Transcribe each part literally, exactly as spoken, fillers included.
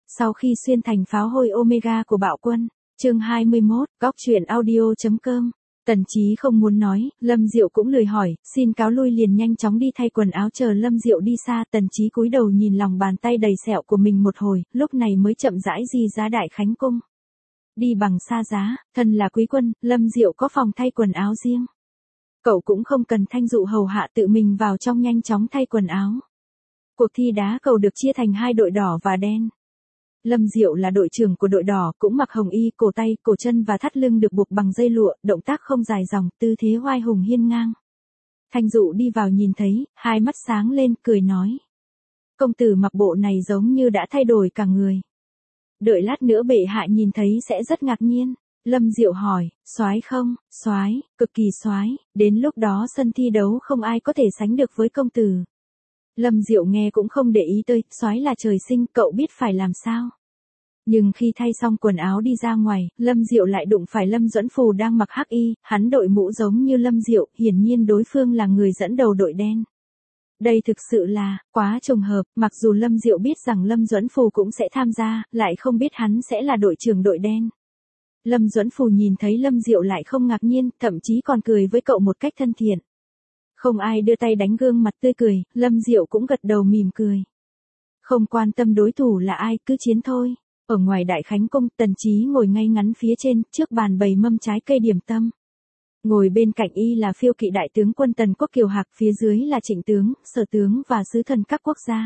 Sau khi xuyên thành pháo hôi Omega của bạo quân, chương hai mươi mốt, góc truyện audio.com. Tần Chí không muốn nói, Lâm Diệu cũng lười hỏi, xin cáo lui liền nhanh chóng đi thay quần áo chờ Lâm Diệu đi xa. Tần Chí cúi đầu nhìn lòng bàn tay đầy sẹo của mình một hồi, lúc này mới chậm rãi di ra Đại Khánh Cung. Đi bằng xa giá, thân là quý quân, Lâm Diệu có phòng thay quần áo riêng. Cậu cũng không cần Thanh Dụ hầu hạ, tự mình vào trong nhanh chóng thay quần áo. Cuộc thi đá cầu được chia thành hai đội đỏ và đen. Lâm Diệu là đội trưởng của đội đỏ, cũng mặc hồng y, cổ tay, cổ chân và thắt lưng được buộc bằng dây lụa, động tác không dài dòng, tư thế oai hùng hiên ngang. Thanh Dụ đi vào nhìn thấy, hai mắt sáng lên, cười nói: công tử mặc bộ này giống như đã thay đổi cả người. Đợi lát nữa bệ hạ nhìn thấy sẽ rất ngạc nhiên. Lâm Diệu hỏi: soái không? Soái, cực kỳ soái, đến lúc đó sân thi đấu không ai có thể sánh được với công tử. Lâm Diệu nghe cũng không để ý tới, soái là trời sinh, cậu biết phải làm sao. Nhưng khi thay xong quần áo đi ra ngoài, Lâm Diệu lại đụng phải Lâm Duẫn Phù đang mặc hắc y, hắn đội mũ giống như Lâm Diệu, hiển nhiên đối phương là người dẫn đầu đội đen. Đây thực sự là quá trùng hợp, mặc dù Lâm Diệu biết rằng Lâm Duẫn Phù cũng sẽ tham gia, lại không biết hắn sẽ là đội trưởng đội đen. Lâm Duẫn Phù nhìn thấy Lâm Diệu lại không ngạc nhiên, thậm chí còn cười với cậu một cách thân thiện. Không ai đưa tay đánh gương mặt tươi cười, Lâm Diệu cũng gật đầu mỉm cười. Không quan tâm đối thủ là ai, cứ chiến thôi. Ở ngoài Đại Khánh Cung, Tần Chí ngồi ngay ngắn phía trên, trước bàn bày mâm trái cây điểm tâm. Ngồi bên cạnh y là phiêu kỵ đại tướng quân Tần Quốc Kiều Hạc, phía dưới là trịnh tướng, sở tướng và sứ thần các quốc gia.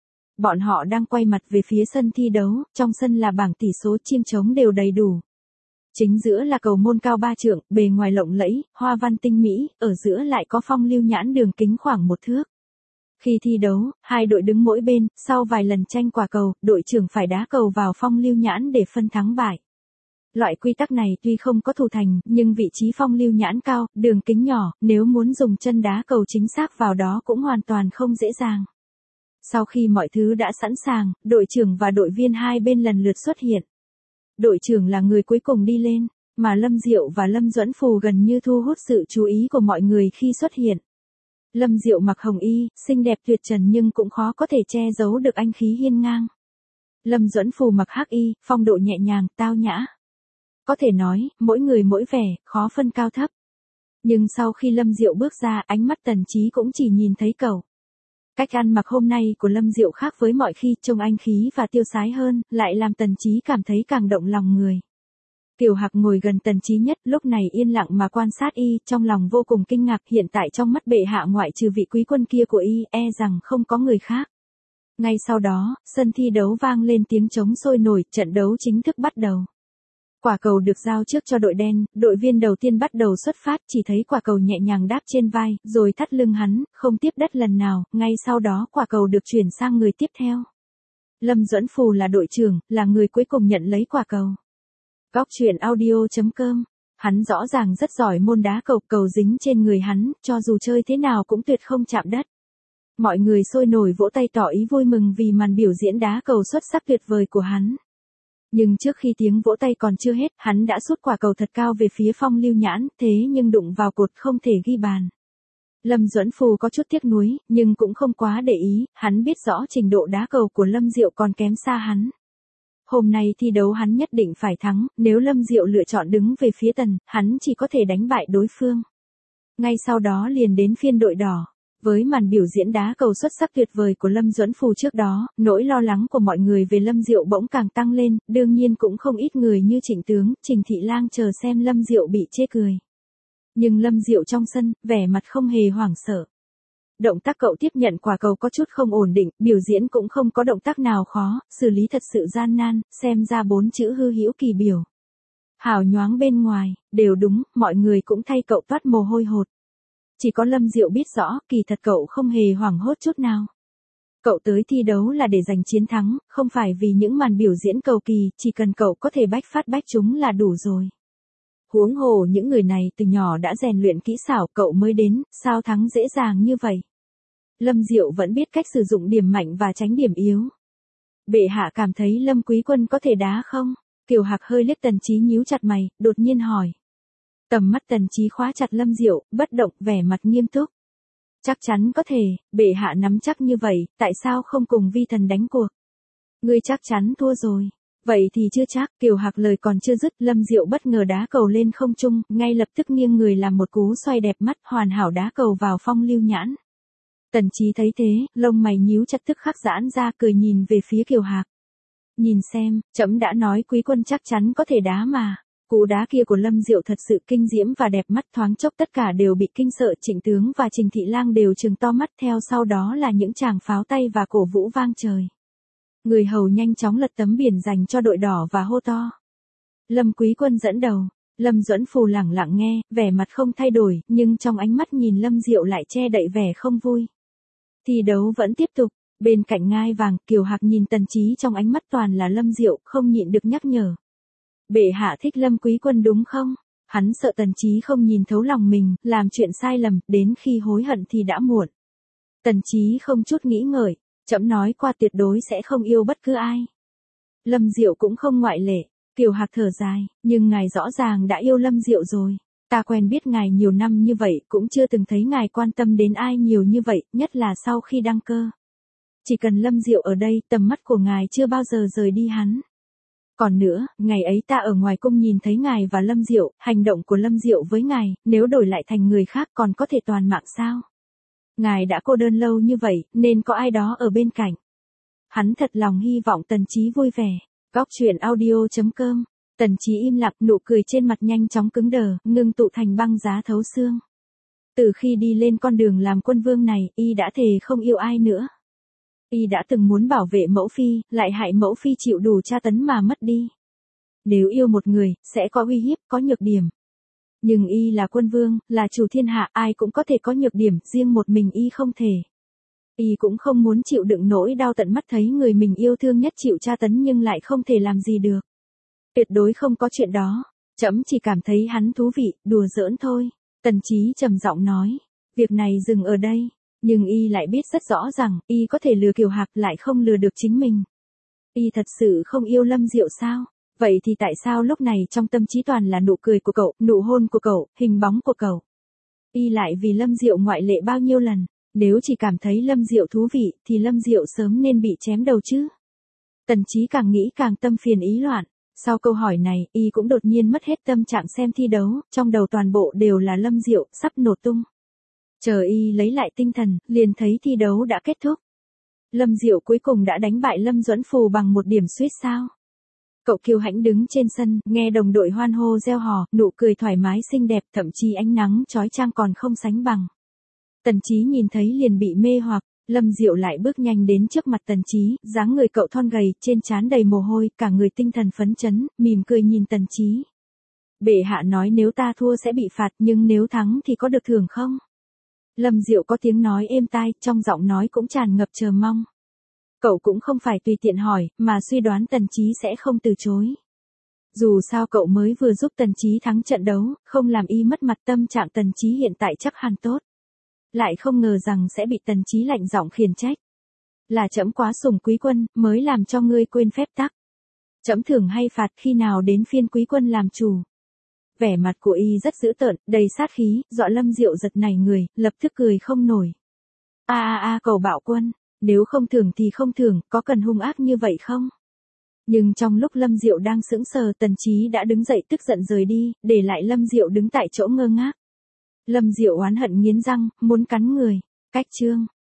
Bọn họ đang quay mặt về phía sân thi đấu, trong sân là bảng tỷ số, chim trống đều đầy đủ. Chính giữa là cầu môn cao ba trượng, bề ngoài lộng lẫy, hoa văn tinh mỹ, ở giữa lại có phong lưu nhãn đường kính khoảng một thước. Khi thi đấu, hai đội đứng mỗi bên, sau vài lần tranh quả cầu, đội trưởng phải đá cầu vào phong lưu nhãn để phân thắng bại. Loại quy tắc này tuy không có thủ thành, nhưng vị trí phong lưu nhãn cao, đường kính nhỏ, nếu muốn dùng chân đá cầu chính xác vào đó cũng hoàn toàn không dễ dàng. Sau khi mọi thứ đã sẵn sàng, đội trưởng và đội viên hai bên lần lượt xuất hiện. Đội trưởng là người cuối cùng đi lên, mà Lâm Diệu và Lâm Duẫn Phù gần như thu hút sự chú ý của mọi người khi xuất hiện. Lâm Diệu mặc hồng y, xinh đẹp tuyệt trần nhưng cũng khó có thể che giấu được anh khí hiên ngang. Lâm Duẫn Phù mặc hắc y, phong độ nhẹ nhàng, tao nhã. Có thể nói, mỗi người mỗi vẻ, khó phân cao thấp. Nhưng sau khi Lâm Diệu bước ra, ánh mắt Tần Chí cũng chỉ nhìn thấy cậu. Cách ăn mặc hôm nay của Lâm Diệu khác với mọi khi, trông anh khí và tiêu sái hơn, lại làm Tần Chí cảm thấy càng động lòng người. Kiều Hạc ngồi gần Tần Chí nhất, lúc này yên lặng mà quan sát y, trong lòng vô cùng kinh ngạc, hiện tại trong mắt bệ hạ ngoại trừ vị quý quân kia của y, e rằng không có người khác. Ngay sau đó, sân thi đấu vang lên tiếng trống sôi nổi, trận đấu chính thức bắt đầu. Quả cầu được giao trước cho đội đen, đội viên đầu tiên bắt đầu xuất phát, chỉ thấy quả cầu nhẹ nhàng đáp trên vai, rồi thắt lưng hắn, không tiếp đất lần nào, ngay sau đó quả cầu được chuyển sang người tiếp theo. Lâm Duẫn Phù là đội trưởng, là người cuối cùng nhận lấy quả cầu. Góc truyện audio.com, hắn rõ ràng rất giỏi môn đá cầu, cầu dính trên người hắn, cho dù chơi thế nào cũng tuyệt không chạm đất. Mọi người sôi nổi vỗ tay tỏ ý vui mừng vì màn biểu diễn đá cầu xuất sắc tuyệt vời của hắn. Nhưng trước khi tiếng vỗ tay còn chưa hết, hắn đã sút quả cầu thật cao về phía phong lưu nhãn, thế nhưng đụng vào cột không thể ghi bàn. Lâm Duẫn Phù có chút tiếc nuối, nhưng cũng không quá để ý, hắn biết rõ trình độ đá cầu của Lâm Diệu còn kém xa hắn. Hôm nay thi đấu hắn nhất định phải thắng, nếu Lâm Diệu lựa chọn đứng về phía Tần, hắn chỉ có thể đánh bại đối phương. Ngay sau đó liền đến phiên đội đỏ. Với màn biểu diễn đá cầu xuất sắc tuyệt vời của Lâm Duẫn Phù trước đó, nỗi lo lắng của mọi người về Lâm Diệu bỗng càng tăng lên, đương nhiên cũng không ít người như Trịnh tướng, Trình Thị Lang chờ xem Lâm Diệu bị chê cười. Nhưng Lâm Diệu trong sân, vẻ mặt không hề hoảng sợ. Động tác cậu tiếp nhận quả cầu có chút không ổn định, biểu diễn cũng không có động tác nào khó, xử lý thật sự gian nan, xem ra bốn chữ hư hữu kỳ biểu. Hào nhoáng bên ngoài, đều đúng, mọi người cũng thay cậu toát mồ hôi hột. Chỉ có Lâm Diệu biết rõ, kỳ thật cậu không hề hoảng hốt chút nào. Cậu tới thi đấu là để giành chiến thắng, không phải vì những màn biểu diễn cầu kỳ, chỉ cần cậu có thể bách phát bách trúng là đủ rồi. Huống hồ những người này từ nhỏ đã rèn luyện kỹ xảo, cậu mới đến, sao thắng dễ dàng như vậy. Lâm Diệu vẫn biết cách sử dụng điểm mạnh và tránh điểm yếu. Bệ hạ cảm thấy Lâm quý quân có thể đá không? Kiều Hạc hơi liếc Tần Chí nhíu chặt mày, đột nhiên hỏi. Tầm mắt Tần Chí khóa chặt Lâm Diệu, bất động, vẻ mặt nghiêm túc. Chắc chắn có thể, bệ hạ nắm chắc như vậy, tại sao không cùng vi thần đánh cuộc? Ngươi chắc chắn thua rồi. Vậy thì chưa chắc, Kiều Hạc lời còn chưa dứt, Lâm Diệu bất ngờ đá cầu lên không trung, ngay lập tức nghiêng người làm một cú xoay đẹp mắt, hoàn hảo đá cầu vào phong lưu nhãn. Tần Chí thấy thế, lông mày nhíu chặt tức khắc giãn ra, cười nhìn về phía Kiều Hạc. Nhìn xem, trẫm đã nói quý quân chắc chắn có thể đá mà. Cú đá kia của Lâm Diệu thật sự kinh diễm và đẹp mắt, thoáng chốc tất cả đều bị kinh sợ, Trịnh tướng và Trình Thị Lang đều trừng to mắt, theo sau đó là những tràng pháo tay và cổ vũ vang trời. Người hầu nhanh chóng lật tấm biển dành cho đội đỏ và hô to. Lâm quý quân dẫn đầu. Lâm Duẫn Phù lẳng lặng nghe, vẻ mặt không thay đổi, nhưng trong ánh mắt nhìn Lâm Diệu lại che đậy vẻ không vui. Thi đấu vẫn tiếp tục. Bên cạnh ngai vàng, Kiều Hạc nhìn Tần Chí trong ánh mắt toàn là Lâm Diệu, không nhịn được nhắc nhở. Bệ hạ thích Lâm quý quân đúng không? Hắn sợ Tần Chí không nhìn thấu lòng mình, làm chuyện sai lầm, đến khi hối hận thì đã muộn. Tần Chí không chút nghĩ ngợi, trẫm nói qua tuyệt đối sẽ không yêu bất cứ ai. Lâm Diệu cũng không ngoại lệ. Kiều Hạc thở dài, nhưng ngài rõ ràng đã yêu Lâm Diệu rồi. Ta quen biết ngài nhiều năm như vậy, cũng chưa từng thấy ngài quan tâm đến ai nhiều như vậy, nhất là sau khi đăng cơ. Chỉ cần Lâm Diệu ở đây, tầm mắt của ngài chưa bao giờ rời đi hắn. Còn nữa, ngày ấy ta ở ngoài cung nhìn thấy ngài và Lâm Diệu, hành động của Lâm Diệu với ngài, nếu đổi lại thành người khác còn có thể toàn mạng sao? Ngài đã cô đơn lâu như vậy, nên có ai đó ở bên cạnh. Hắn thật lòng hy vọng Tần Chí vui vẻ. Góc truyện audio chấm com. Tần Chí im lặng, nụ cười trên mặt nhanh chóng cứng đờ, ngưng tụ thành băng giá thấu xương. Từ khi đi lên con đường làm quân vương này, y đã thề không yêu ai nữa. Y đã từng muốn bảo vệ mẫu phi, lại hại mẫu phi chịu đủ tra tấn mà mất đi. Nếu yêu một người, sẽ có uy hiếp, có nhược điểm. Nhưng y là quân vương, là chủ thiên hạ, ai cũng có thể có nhược điểm, riêng một mình y không thể. Y cũng không muốn chịu đựng nỗi đau tận mắt thấy người mình yêu thương nhất chịu tra tấn nhưng lại không thể làm gì được. Tuyệt đối không có chuyện đó. Trẫm chỉ cảm thấy hắn thú vị, đùa giỡn thôi. Tần Chí trầm giọng nói. Việc này dừng ở đây. Nhưng y lại biết rất rõ rằng, y có thể lừa Kiều Hạc lại không lừa được chính mình. Y thật sự không yêu Lâm Diệu sao? Vậy thì tại sao lúc này trong tâm trí toàn là nụ cười của cậu, nụ hôn của cậu, hình bóng của cậu? Y lại vì Lâm Diệu ngoại lệ bao nhiêu lần? Nếu chỉ cảm thấy Lâm Diệu thú vị, thì Lâm Diệu sớm nên bị chém đầu chứ. Tần Chí càng nghĩ càng tâm phiền ý loạn. Sau câu hỏi này, y cũng đột nhiên mất hết tâm trạng xem thi đấu, trong đầu toàn bộ đều là Lâm Diệu, sắp nổ tung. Chờ y lấy lại tinh thần, liền thấy thi đấu đã kết thúc. Lâm Diệu cuối cùng đã đánh bại Lâm Duẫn Phù bằng một điểm suýt sao. Cậu kiêu hãnh đứng trên sân, nghe đồng đội hoan hô reo hò, nụ cười thoải mái xinh đẹp, thậm chí ánh nắng chói chang còn không sánh bằng. Tần Chí nhìn thấy liền bị mê hoặc, Lâm Diệu lại bước nhanh đến trước mặt Tần Chí, dáng người cậu thon gầy, trên trán đầy mồ hôi, cả người tinh thần phấn chấn, mỉm cười nhìn Tần Chí. Bệ hạ nói nếu ta thua sẽ bị phạt, nhưng nếu thắng thì có được thưởng không? Lâm Diệu có tiếng nói êm tai, trong giọng nói cũng tràn ngập chờ mong. Cậu cũng không phải tùy tiện hỏi, mà suy đoán Tần Chí sẽ không từ chối. Dù sao cậu mới vừa giúp Tần Chí thắng trận đấu, không làm y mất mặt, tâm trạng Tần Chí hiện tại chắc hẳn tốt. Lại không ngờ rằng sẽ bị Tần Chí lạnh giọng khiển trách. Là trẫm quá sủng quý quân, mới làm cho ngươi quên phép tắc. Trẫm thưởng hay phạt khi nào đến phiên quý quân làm chủ. Vẻ mặt của y rất dữ tợn, đầy sát khí, dọa Lâm Diệu giật nảy người, lập tức cười không nổi. A a a cầu bạo quân, nếu không thưởng thì không thưởng, có cần hung ác như vậy không? Nhưng trong lúc Lâm Diệu đang sững sờ, Tần Chí đã đứng dậy tức giận rời đi, để lại Lâm Diệu đứng tại chỗ ngơ ngác. Lâm Diệu oán hận nghiến răng, muốn cắn người. Cách chương